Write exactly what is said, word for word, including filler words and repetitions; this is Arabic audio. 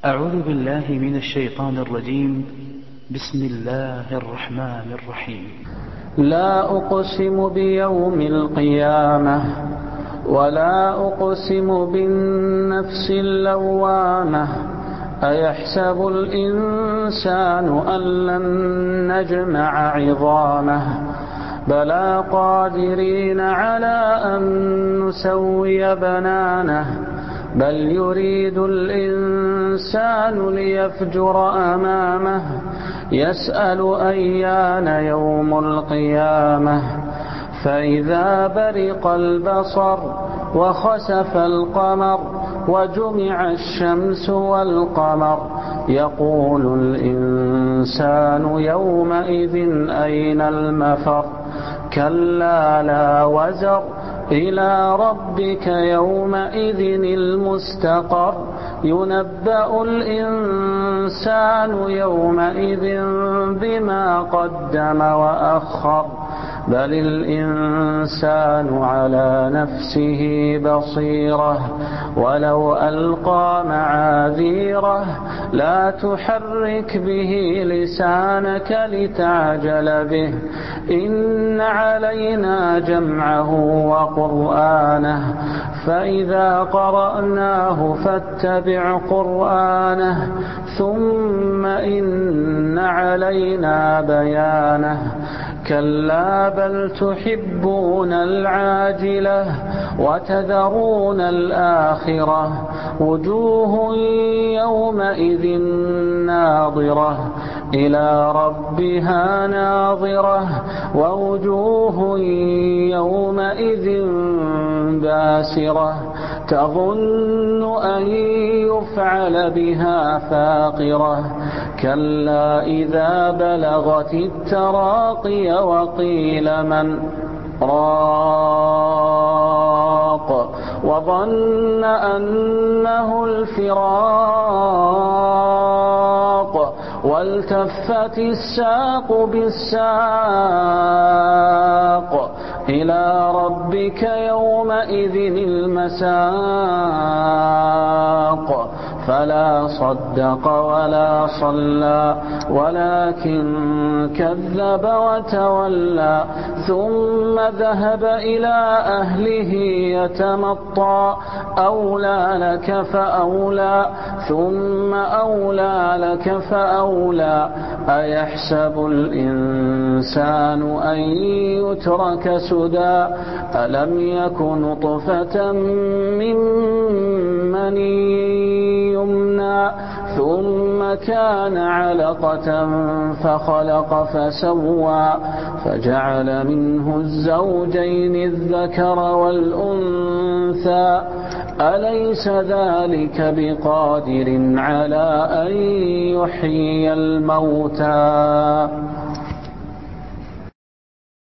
أعوذ بالله من الشيطان الرجيم. بسم الله الرحمن الرحيم. لا أقسم بيوم القيامة ولا أقسم بالنفس اللوامة أيحسب الإنسان أن لن نجمع عظامه بلى قادرين على أن نسوي بنانه بل يريد الإنسان ليفجر أمامه يسأل أيان يوم القيامة فإذا برق البصر وخسف القمر وجمع الشمس والقمر يقول الإنسان يومئذ أين المفر كلا لا وزر إلى ربك يومئذ المستقر ينبأ الإنسان يومئذ بما قدم وأخر بل الإنسان على نفسه بصيرة ولو ألقى معاذيره لا تحرك به لسانك لتعجل به إن علينا جمعه وقرآنه فإذا قرأناه فاتبع قرآنه ثم إن علينا بيانه كلا بل تحبون العاجلة وتذرون الآخرة وجوه يومئذ ناظرة إلى ربها ناظرة ووجوه يومئذ باسرة تظن أن يفعل بها فاقرة كلا إذا بلغت التراقي وقيل من راق وظن أنه الفراق والتفت الساق بالساق إلى ربك يومئذ المساق فلا صدق ولا صلى ولكن كذب وتولى ثم ذهب إلى أهله يتمطى أولى لك فأولى ثم أولى لك فأولى أيحسب الإنسان أن يترك سدى ألم يك نطفة من مني يمنى ثم كان علقة فخلق فسوى فجعل منه الزوجين الذكر والأنثى أليس ذلك بقادر على أن يحيي الموتى